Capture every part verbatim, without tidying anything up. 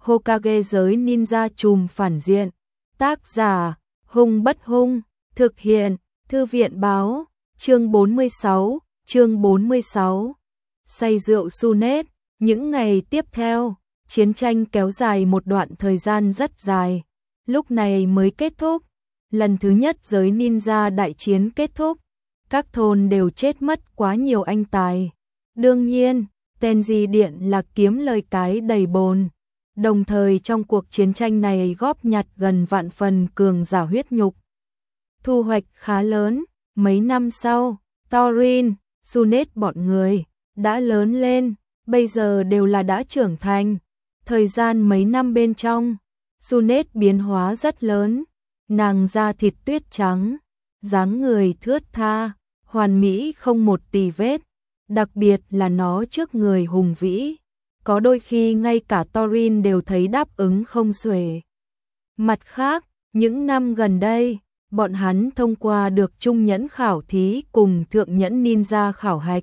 Hokage giới ninja trùm phản diện. Tác giả, Hung Bất Hung, thực hiện, Thư viện báo, chương bốn mươi sáu, chương bốn mươi sáu. Say rượu Sunet, những ngày tiếp theo, chiến tranh kéo dài một đoạn thời gian rất dài, lúc này mới kết thúc. Lần thứ nhất giới ninja đại chiến kết thúc, các thôn đều chết mất quá nhiều anh tài. Đương nhiên, Tenji Điện là kiếm lời cái đầy bồn. Đồng thời trong cuộc chiến tranh này góp nhặt gần vạn phần cường giả huyết nhục. Thu hoạch khá lớn, mấy năm sau, Thorin, Sunet bọn người đã lớn lên, bây giờ đều là đã trưởng thành. Thời gian mấy năm bên trong, Sunet biến hóa rất lớn, nàng da thịt tuyết trắng, dáng người thướt tha, hoàn mỹ không một tì vết, đặc biệt là nó trước người hùng vĩ. Có đôi khi ngay cả Thorin đều thấy đáp ứng không xuể. Mặt khác, những năm gần đây, bọn hắn thông qua được trung nhẫn khảo thí cùng thượng nhẫn ninja khảo hạch.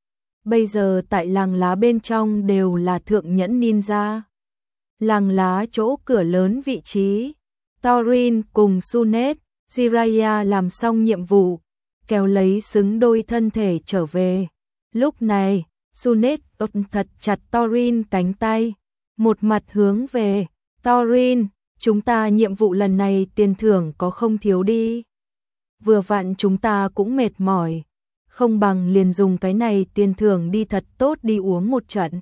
Bây giờ tại làng lá bên trong đều là thượng nhẫn ninja. Làng lá chỗ cửa lớn vị trí, Thorin cùng Sunet, Jiraiya làm xong nhiệm vụ, kéo lấy xứng đôi thân thể trở về. Lúc này, Sunet ôm thật chặt Thorin cánh tay, một mặt hướng về, Thorin, chúng ta nhiệm vụ lần này tiền thưởng có không thiếu đi. Vừa vặn chúng ta cũng mệt mỏi, không bằng liền dùng cái này tiền thưởng đi thật tốt đi uống một trận.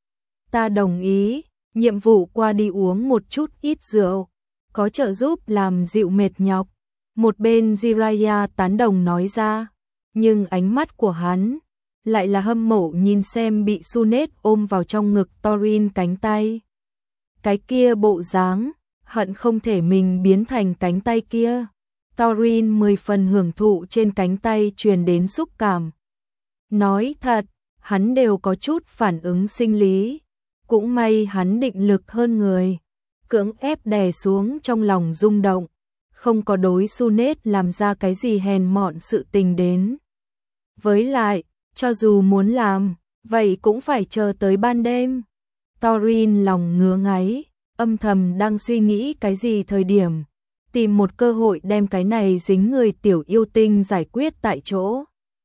Ta đồng ý, nhiệm vụ qua đi uống một chút ít rượu, có trợ giúp làm dịu mệt nhọc. Một bên Jiraiya tán đồng nói ra, nhưng ánh mắt của hắn lại là hâm mộ nhìn xem bị Sunet ôm vào trong ngực Thorin cánh tay. Cái kia bộ dáng, hận không thể mình biến thành cánh tay kia. Thorin mười phần hưởng thụ trên cánh tay truyền đến xúc cảm. Nói thật, hắn đều có chút phản ứng sinh lý. Cũng may hắn định lực hơn người, cưỡng ép đè xuống trong lòng rung động, không có đối Sunet làm ra cái gì hèn mọn sự tình đến. Với lại, cho dù muốn làm, vậy cũng phải chờ tới ban đêm. Thorin lòng ngứa ngáy, âm thầm đang suy nghĩ cái gì thời điểm, tìm một cơ hội đem cái này dính người tiểu yêu tinh giải quyết tại chỗ.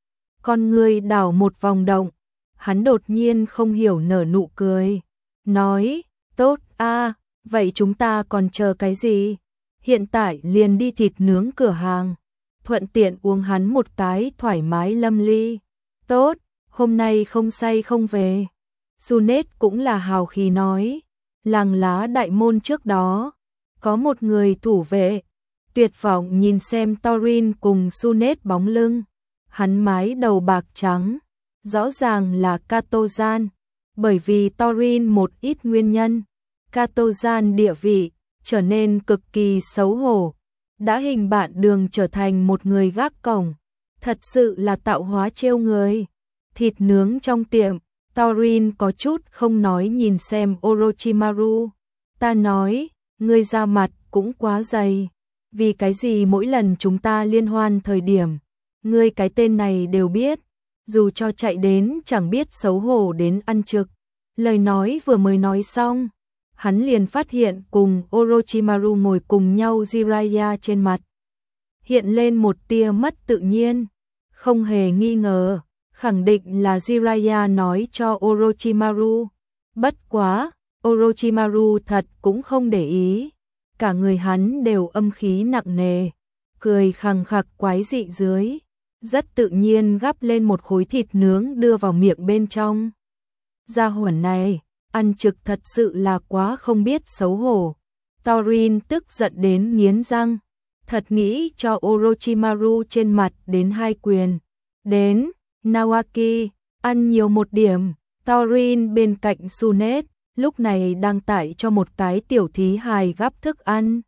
Con người đảo một vòng động, hắn đột nhiên không hiểu nở nụ cười, nói, tốt a, vậy chúng ta còn chờ cái gì? Hiện tại liền đi thịt nướng cửa hàng, thuận tiện uống hắn một cái thoải mái lâm ly. Tốt, hôm nay không say không về. Sunet cũng là hào khí nói, làng lá đại môn trước đó, có một người thủ vệ, tuyệt vọng nhìn xem Thorin cùng Sunet bóng lưng, hắn mái đầu bạc trắng, rõ ràng là Katozan, bởi vì Thorin một ít nguyên nhân, Katozan địa vị trở nên cực kỳ xấu hổ, đã hình bạn đường trở thành một người gác cổng. Thật sự là tạo hóa trêu người. Thịt nướng trong tiệm, Thorin có chút không nói nhìn xem Orochimaru. Ta nói, ngươi da mặt cũng quá dày. Vì cái gì mỗi lần chúng ta liên hoan thời điểm, ngươi cái tên này đều biết. Dù cho chạy đến chẳng biết xấu hổ đến ăn trực. Lời nói vừa mới nói xong, hắn liền phát hiện cùng Orochimaru ngồi cùng nhau Jiraiya trên mặt. Hiện lên một tia mất tự nhiên, không hề nghi ngờ, khẳng định là Jiraiya nói cho Orochimaru. Bất quá, Orochimaru thật cũng không để ý, cả người hắn đều âm khí nặng nề, cười khằng khặc quái dị dưới, rất tự nhiên gắp lên một khối thịt nướng đưa vào miệng bên trong. Gia hỏa này, ăn trực thật sự là quá không biết xấu hổ. Thorin tức giận đến nghiến răng, thật nghĩ cho Orochimaru trên mặt đến hai quyền. Đến, Nawaki, ăn nhiều một điểm. Thorin bên cạnh Sunet, lúc này đang tải cho một cái tiểu thí hài gắp thức ăn.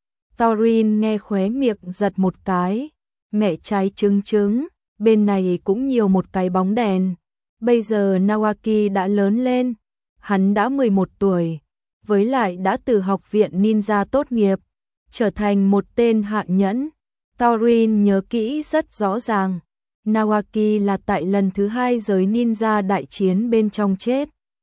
Thorin nghe khóe miệng giật một cái, mẹ trái trứng trứng, bên này cũng nhiều một cái bóng đèn. Bây giờ Nawaki đã lớn lên, hắn đã mười một tuổi, với lại đã từ học viện ninja tốt nghiệp, trở thành một tên hạ nhẫn. Thorin nhớ kỹ rất rõ ràng, Nawaki là tại lần thứ hai giới ninja đại chiến bên trong chết.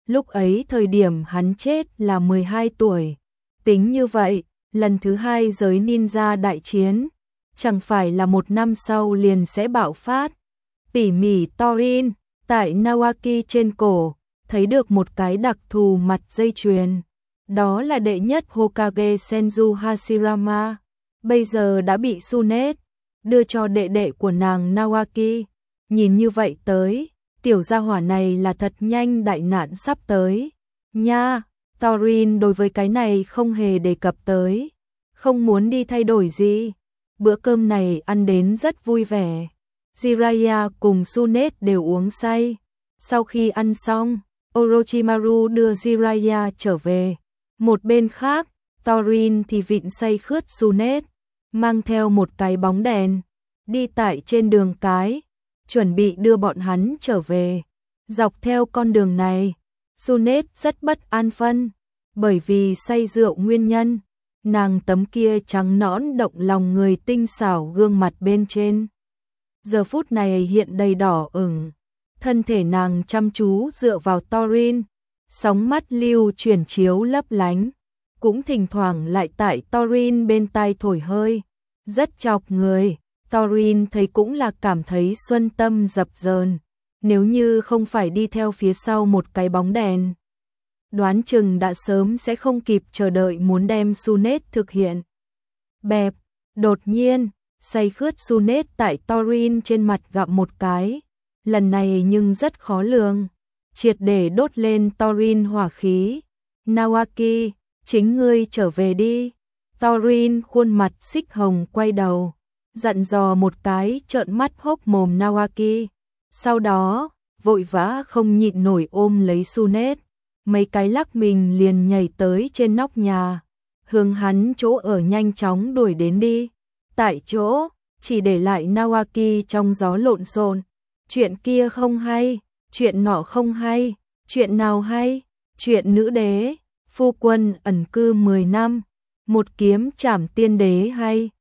Lúc ấy thời điểm hắn chết là mười hai tuổi. Tính như vậy, lần thứ hai giới ninja đại chiến, chẳng phải là một năm sau liền sẽ bạo phát. Tỉ mỉ Thorin, tại Nawaki trên cổ, thấy được một cái đặc thù mặt dây chuyền. Đó là đệ nhất Hokage Senju Hashirama, bây giờ đã bị Tsunade đưa cho đệ đệ của nàng Nawaki. Nhìn như vậy tới, tiểu gia hỏa này là thật nhanh đại nạn sắp tới. Nha, Thorin đối với cái này không hề đề cập tới, không muốn đi thay đổi gì. Bữa cơm này ăn đến rất vui vẻ. Jiraiya cùng Tsunade đều uống say. Sau khi ăn xong, Orochimaru đưa Jiraiya trở về. Một bên khác, Thorin thì vịn say khướt Tsunade, mang theo một cái bóng đèn, đi tại trên đường cái, chuẩn bị đưa bọn hắn trở về. Dọc theo con đường này, Tsunade rất bất an phân, bởi vì say rượu nguyên nhân, nàng tấm kia trắng nõn động lòng người tinh xảo gương mặt bên trên. Giờ phút này hiện đầy đỏ ửng, thân thể nàng chăm chú dựa vào Thorin, sóng mắt lưu chuyển chiếu lấp lánh, cũng thỉnh thoảng lại tại Thorin bên tai thổi hơi, rất chọc người. Thorin thấy cũng là cảm thấy xuân tâm dập dờn, nếu như không phải đi theo phía sau một cái bóng đèn, đoán chừng đã sớm sẽ không kịp chờ đợi muốn đem Tsunade thực hiện. Bẹp, đột nhiên, say khướt Tsunade tại Thorin trên mặt gặm một cái, lần này nhưng rất khó lường, triệt để đốt lên Thorin hỏa khí. Nawaki, chính ngươi trở về đi. Thorin khuôn mặt xích hồng quay đầu, dặn dò một cái trợn mắt hốc mồm Nawaki. Sau đó, vội vã không nhịn nổi ôm lấy Tsunade, mấy cái lắc mình liền nhảy tới trên nóc nhà, hướng hắn chỗ ở nhanh chóng đuổi đến đi. Tại chỗ, chỉ để lại Nawaki trong gió lộn xộn. Chuyện kia không hay, chuyện nọ không hay, chuyện nào hay, chuyện nữ đế, phu quân ẩn cư mười năm, một kiếm trảm tiên đế hay.